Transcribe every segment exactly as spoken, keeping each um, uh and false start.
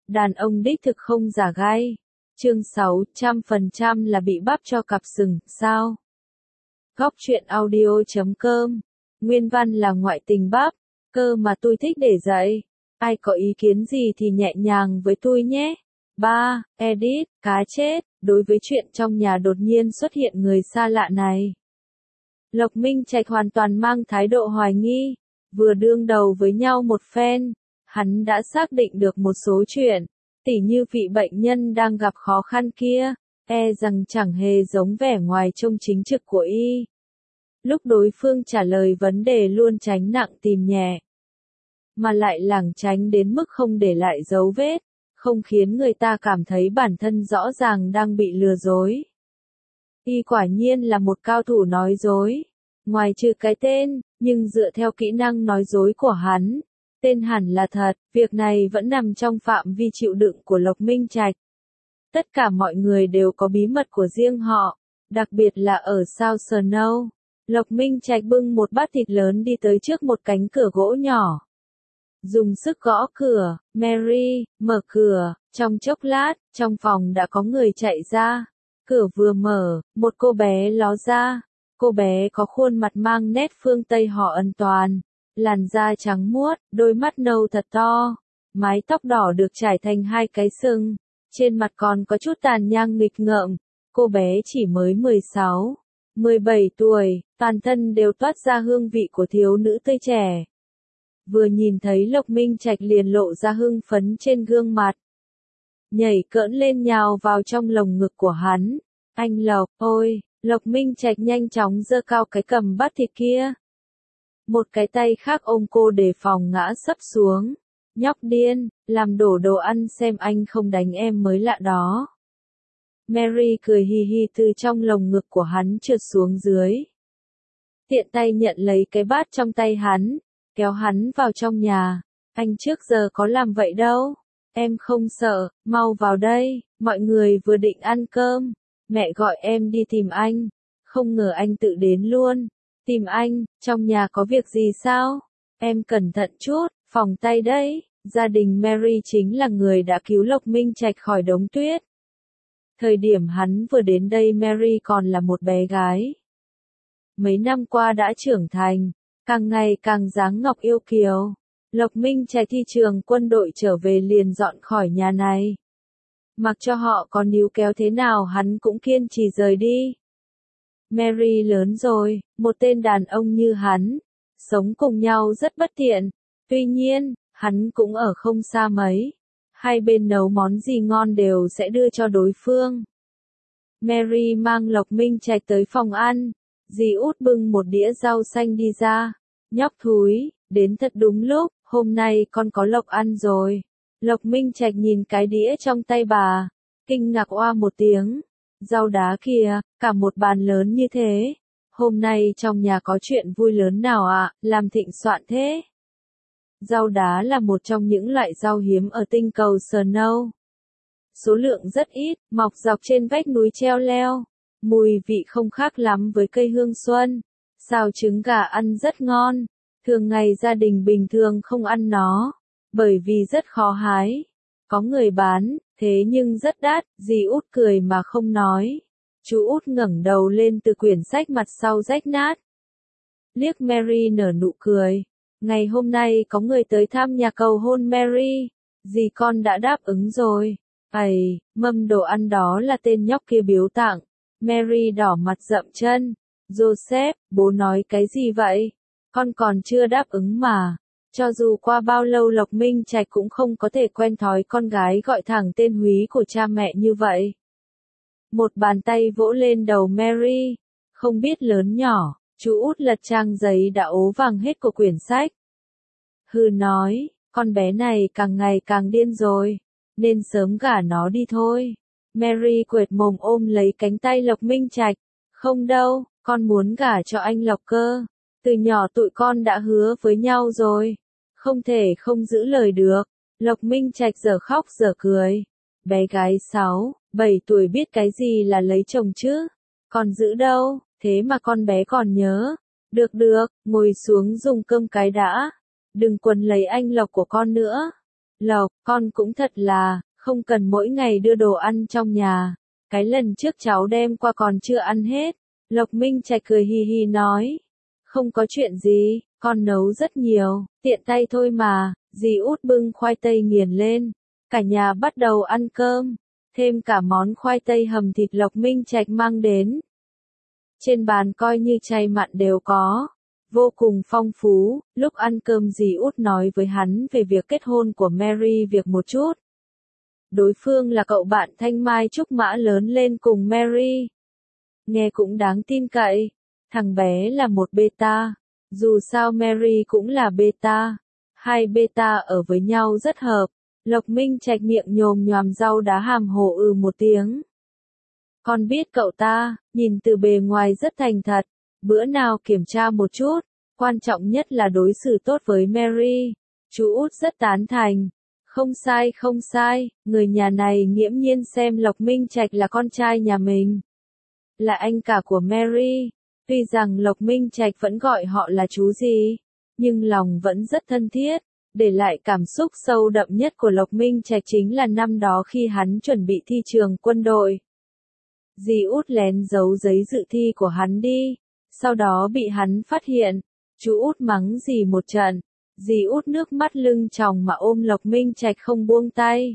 Đàn ông đích thực không giả gai. Chương sáu trăm phần trăm là bị bắp cho cặp sừng, sao? Góc truyện audio chấm com. Nguyên văn là ngoại tình bắp, cơ mà tôi thích để dạy. Ai có ý kiến gì thì nhẹ nhàng với tôi nhé. ba. Edit, cá chết, đối với chuyện trong nhà đột nhiên xuất hiện người xa lạ này. Lộc Minh Trạch hoàn toàn mang thái độ hoài nghi, vừa đương đầu với nhau một phen, hắn đã xác định được một số chuyện, tỉ như vị bệnh nhân đang gặp khó khăn kia, e rằng chẳng hề giống vẻ ngoài trông chính trực của y. Lúc đối phương trả lời vấn đề luôn tránh nặng tìm nhẹ, mà lại lảng tránh đến mức không để lại dấu vết, không khiến người ta cảm thấy bản thân rõ ràng đang bị lừa dối. Y quả nhiên là một cao thủ nói dối, ngoài trừ cái tên, nhưng dựa theo kỹ năng nói dối của hắn, tên hẳn là thật, việc này vẫn nằm trong phạm vi chịu đựng của Lộc Minh Trạch. Tất cả mọi người đều có bí mật của riêng họ, đặc biệt là ở South Snow. Lộc Minh Trạch bưng một bát thịt lớn đi tới trước một cánh cửa gỗ nhỏ. Dùng sức gõ cửa, Mary, mở cửa, trong chốc lát, trong phòng đã có người chạy ra. Cửa vừa mở, một cô bé ló ra. Cô bé có khuôn mặt mang nét phương Tây họ Ân Toàn, làn da trắng muốt, đôi mắt nâu thật to, mái tóc đỏ được trải thành hai cái sừng, trên mặt còn có chút tàn nhang nghịch ngợm. Cô bé chỉ mới mười sáu, mười bảy tuổi, toàn thân đều toát ra hương vị của thiếu nữ tươi trẻ. Vừa nhìn thấy Lộc Minh Trạch liền lộ ra hưng phấn trên gương mặt. Nhảy cỡn lên nhào vào trong lồng ngực của hắn. Anh Lộc, ôi, Lộc Minh Trạch nhanh chóng giơ cao cái cầm bát thịt kia. Một cái tay khác ôm cô để phòng ngã sấp xuống. Nhóc điên, làm đổ đồ ăn xem anh không đánh em mới lạ đó. Mary cười hì hì từ trong lồng ngực của hắn trượt xuống dưới. Tiện tay nhận lấy cái bát trong tay hắn, kéo hắn vào trong nhà. Anh trước giờ có làm vậy đâu. Em không sợ, mau vào đây, mọi người vừa định ăn cơm. Mẹ gọi em đi tìm anh. Không ngờ anh tự đến luôn. Tìm anh, trong nhà có việc gì sao? Em cẩn thận chút, phòng tay đấy. Gia đình Mary chính là người đã cứu Lộc Minh Trạch khỏi đống tuyết. Thời điểm hắn vừa đến đây Mary còn là một bé gái. Mấy năm qua đã trưởng thành, càng ngày càng dáng ngọc yêu kiều. Lộc Minh Trạch thi trường quân đội trở về liền dọn khỏi nhà này. Mặc cho họ có níu kéo thế nào hắn cũng kiên trì rời đi. Mary lớn rồi, một tên đàn ông như hắn, sống cùng nhau rất bất tiện. Tuy nhiên, hắn cũng ở không xa mấy. Hai bên nấu món gì ngon đều sẽ đưa cho đối phương. Mary mang Lộc Minh Trạch tới phòng ăn. Dì út bưng một đĩa rau xanh đi ra. Nhóc thúi, đến thật đúng lúc, hôm nay con có lộc ăn rồi. Lộc Minh Trạch nhìn cái đĩa trong tay bà, kinh ngạc oa một tiếng. Rau đá kìa, cả một bàn lớn như thế. Hôm nay trong nhà có chuyện vui lớn nào ạ, à, làm thịnh soạn thế. Rau đá là một trong những loại rau hiếm ở tinh cầu Snow. Số lượng rất ít, mọc dọc trên vách núi treo leo. Mùi vị không khác lắm với cây hương xuân. Xào trứng gà ăn rất ngon. Thường ngày gia đình bình thường không ăn nó, bởi vì rất khó hái. Có người bán, thế nhưng rất đắt, dì út cười mà không nói. Chú út ngẩng đầu lên từ quyển sách mặt sau rách nát. Liếc Mary nở nụ cười. Ngày hôm nay có người tới thăm nhà cầu hôn Mary. Dì con đã đáp ứng rồi. Ây, mâm đồ ăn đó là tên nhóc kia biếu tặng. Mary đỏ mặt dậm chân. Joseph, bố nói cái gì vậy? Con còn chưa đáp ứng mà. Cho dù qua bao lâu Lộc Minh Trạch cũng không có thể quen thói con gái gọi thẳng tên húy của cha mẹ như vậy. Một bàn tay vỗ lên đầu Mary. Không biết lớn nhỏ, chú út lật trang giấy đã ố vàng hết của quyển sách. Hừ nói, con bé này càng ngày càng điên rồi, nên sớm gả nó đi thôi. Mary quệt mồm ôm lấy cánh tay Lộc Minh Trạch. Không đâu, con muốn gả cho anh Lộc cơ. Từ nhỏ tụi con đã hứa với nhau rồi. Không thể không giữ lời được. Lộc Minh Trạch giờ khóc giờ cười. Bé gái sáu, bảy tuổi biết cái gì là lấy chồng chứ. Còn giữ đâu, thế mà con bé còn nhớ. Được được, ngồi xuống dùng cơm cái đã. Đừng quấn lấy anh Lộc của con nữa. Lộc, con cũng thật là, không cần mỗi ngày đưa đồ ăn trong nhà. Cái lần trước cháu đem qua còn chưa ăn hết. Lộc Minh Trạch cười hì hì nói. Không có chuyện gì, con nấu rất nhiều, tiện tay thôi mà. Dì Út bưng khoai tây nghiền lên. Cả nhà bắt đầu ăn cơm. Thêm cả món khoai tây hầm thịt Lộc Minh Trạch mang đến. Trên bàn coi như chay mặn đều có. Vô cùng phong phú. Lúc ăn cơm dì Út nói với hắn về việc kết hôn của Mary việc một chút. Đối phương là cậu bạn Thanh Mai Trúc Mã lớn lên cùng Mary. Nghe cũng đáng tin cậy. Thằng bé là một beta. Dù sao Mary cũng là beta. Hai beta ở với nhau rất hợp. Lộc Minh Trạch miệng nhồm nhoàm rau đá hàm hồ ừ một tiếng. Con biết cậu ta, nhìn từ bề ngoài rất thành thật. Bữa nào kiểm tra một chút. Quan trọng nhất là đối xử tốt với Mary. Chú Út rất tán thành. Không sai không sai, người nhà này nghiễm nhiên xem Lộc Minh Trạch là con trai nhà mình. Là anh cả của Mary. Tuy rằng Lộc Minh Trạch vẫn gọi họ là chú gì, nhưng lòng vẫn rất thân thiết. Để lại cảm xúc sâu đậm nhất của Lộc Minh Trạch chính là năm đó khi hắn chuẩn bị thi trường quân đội. Dì Út lén giấu giấy dự thi của hắn đi, sau đó bị hắn phát hiện. Chú Út mắng dì một trận. Dì Út nước mắt lưng tròng mà ôm Lộc Minh Trạch không buông tay.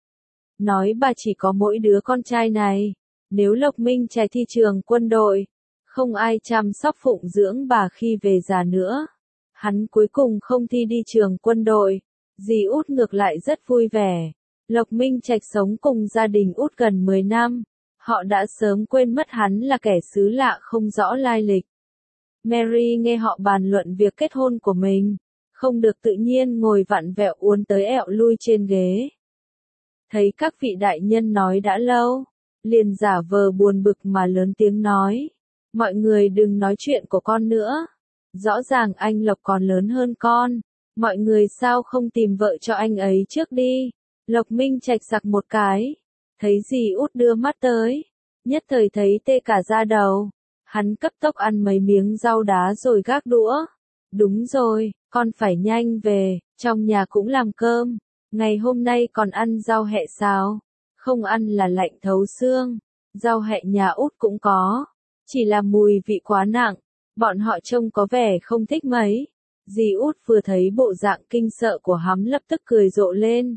Nói bà chỉ có mỗi đứa con trai này. Nếu Lộc Minh Trạch thi trường quân đội, không ai chăm sóc phụng dưỡng bà khi về già nữa. Hắn cuối cùng không thi đi trường quân đội. Dì Út ngược lại rất vui vẻ. Lộc Minh Trạch sống cùng gia đình Út gần mười năm. Họ đã sớm quên mất hắn là kẻ xứ lạ không rõ lai lịch. Mary nghe họ bàn luận việc kết hôn của mình. Không được tự nhiên ngồi vặn vẹo uốn tới ẹo lui trên ghế. Thấy các vị đại nhân nói đã lâu, liền giả vờ buồn bực mà lớn tiếng nói. Mọi người đừng nói chuyện của con nữa. Rõ ràng anh Lộc còn lớn hơn con. Mọi người sao không tìm vợ cho anh ấy trước đi. Lộc Minh Trạch sặc một cái. Thấy dì Út đưa mắt tới. Nhất thời thấy tê cả da đầu. Hắn cấp tốc ăn mấy miếng rau đá rồi gác đũa. Đúng rồi, con phải nhanh về, trong nhà cũng làm cơm. Ngày hôm nay còn ăn rau hẹ sao? Không ăn là lạnh thấu xương. Rau hẹ nhà Út cũng có. Chỉ là mùi vị quá nặng. Bọn họ trông có vẻ không thích mấy. Dì Út vừa thấy bộ dạng kinh sợ của hắn lập tức cười rộ lên.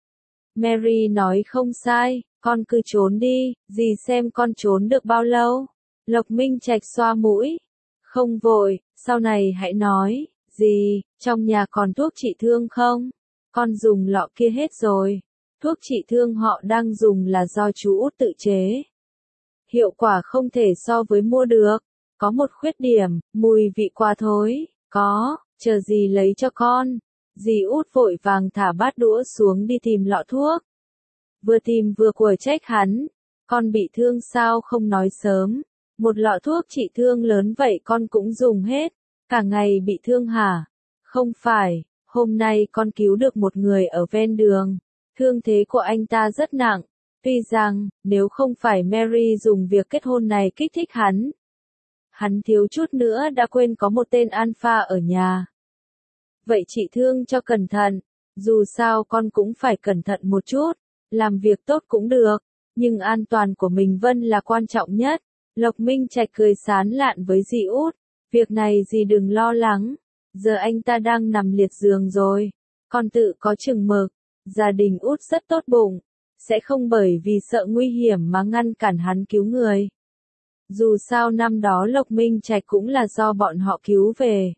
Mary nói không sai, con cứ trốn đi, dì xem con trốn được bao lâu. Lộc Minh Trạch xoa mũi. Không vội, sau này hãy nói. Dì, trong nhà còn thuốc trị thương không? Con dùng lọ kia hết rồi. Thuốc trị thương họ đang dùng là do chú Út tự chế. Hiệu quả không thể so với mua được. Có một khuyết điểm, mùi vị quá thối. Có, chờ dì lấy cho con. Dì Út vội vàng thả bát đũa xuống đi tìm lọ thuốc. Vừa tìm vừa quở trách hắn. Con bị thương sao không nói sớm. Một lọ thuốc trị thương lớn vậy con cũng dùng hết. Cả ngày bị thương hả? Không phải, hôm nay con cứu được một người ở ven đường. Thương thế của anh ta rất nặng. Tuy rằng, nếu không phải Mary dùng việc kết hôn này kích thích hắn. Hắn thiếu chút nữa đã quên có một tên alpha ở nhà. Vậy trị thương cho cẩn thận. Dù sao con cũng phải cẩn thận một chút. Làm việc tốt cũng được. Nhưng an toàn của mình Vân là quan trọng nhất. Lộc Minh Trạch cười sán lạn với dì Út. Việc này dì đừng lo lắng. Giờ anh ta đang nằm liệt giường rồi. Con tự có chừng mực. Gia đình Út rất tốt bụng. Sẽ không bởi vì sợ nguy hiểm mà ngăn cản hắn cứu người. Dù sao năm đó Lộc Minh Trạch cũng là do bọn họ cứu về.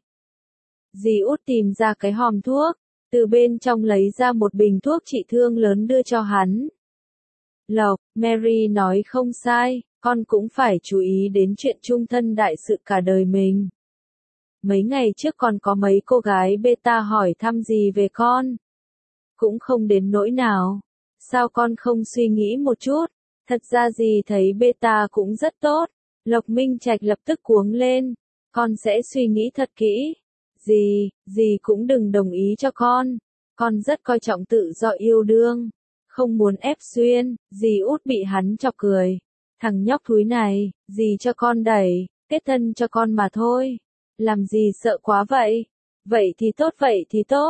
Dì Út tìm ra cái hòm thuốc. Từ bên trong lấy ra một bình thuốc trị thương lớn đưa cho hắn. Lộc, Mary nói không sai. Con cũng phải chú ý đến chuyện chung thân đại sự cả đời mình. Mấy ngày trước còn có mấy cô gái beta hỏi thăm gì về con. Cũng không đến nỗi nào. Sao con không suy nghĩ một chút? Thật ra dì thấy beta cũng rất tốt. Lộc Minh Trạch lập tức cuống lên. Con sẽ suy nghĩ thật kỹ. Dì, dì cũng đừng đồng ý cho con. Con rất coi trọng tự do yêu đương. Không muốn ép xuyên. Dì Út bị hắn chọc cười. Thằng nhóc thúi này, dì cho con đẩy, kết thân cho con mà thôi. Làm gì sợ quá vậy? Vậy thì tốt vậy thì tốt.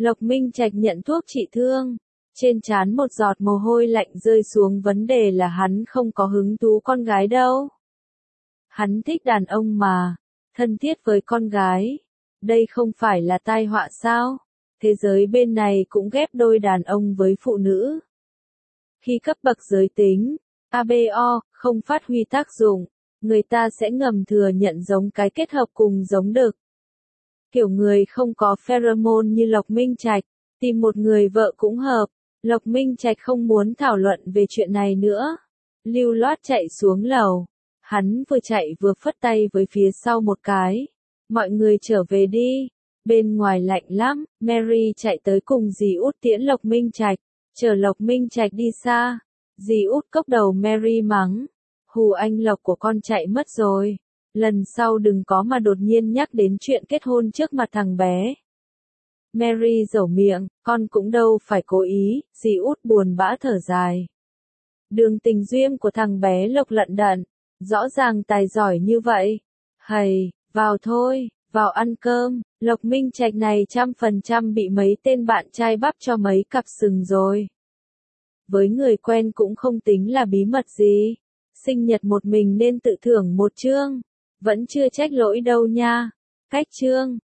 Lộc Minh Trạch nhận thuốc trị thương. Trên trán một giọt mồ hôi lạnh rơi xuống, vấn đề là hắn không có hứng thú con gái đâu. Hắn thích đàn ông mà, thân thiết với con gái. Đây không phải là tai họa sao? Thế giới bên này cũng ghép đôi đàn ông với phụ nữ. Khi cấp bậc giới tính, a bê o, không phát huy tác dụng, người ta sẽ ngầm thừa nhận giống cái kết hợp cùng giống đực. Kiểu người không có pheromone như Lộc Minh Trạch, tìm một người vợ cũng hợp. Lộc Minh Trạch không muốn thảo luận về chuyện này nữa. Lưu loát chạy xuống lầu. Hắn vừa chạy vừa phất tay với phía sau một cái. Mọi người trở về đi. Bên ngoài lạnh lắm. Mary chạy tới cùng dì út tiễn Lộc Minh Trạch. Chờ Lộc Minh Trạch đi xa. Dì út cốc đầu Mary mắng. Hù anh Lộc của con chạy mất rồi. Lần sau đừng có mà đột nhiên nhắc đến chuyện kết hôn trước mặt thằng bé. Mary dẩu miệng, con cũng đâu phải cố ý, dì út buồn bã thở dài. Đường tình duyên của thằng bé Lộc lận đận, rõ ràng tài giỏi như vậy. Hầy, vào thôi, vào ăn cơm. Lộc Minh Trạch này trăm phần trăm bị mấy tên bạn trai bắp cho mấy cặp sừng rồi. Với người quen cũng không tính là bí mật gì. Sinh nhật một mình nên tự thưởng một chương. Vẫn chưa trách lỗi đâu nha. Cách chương.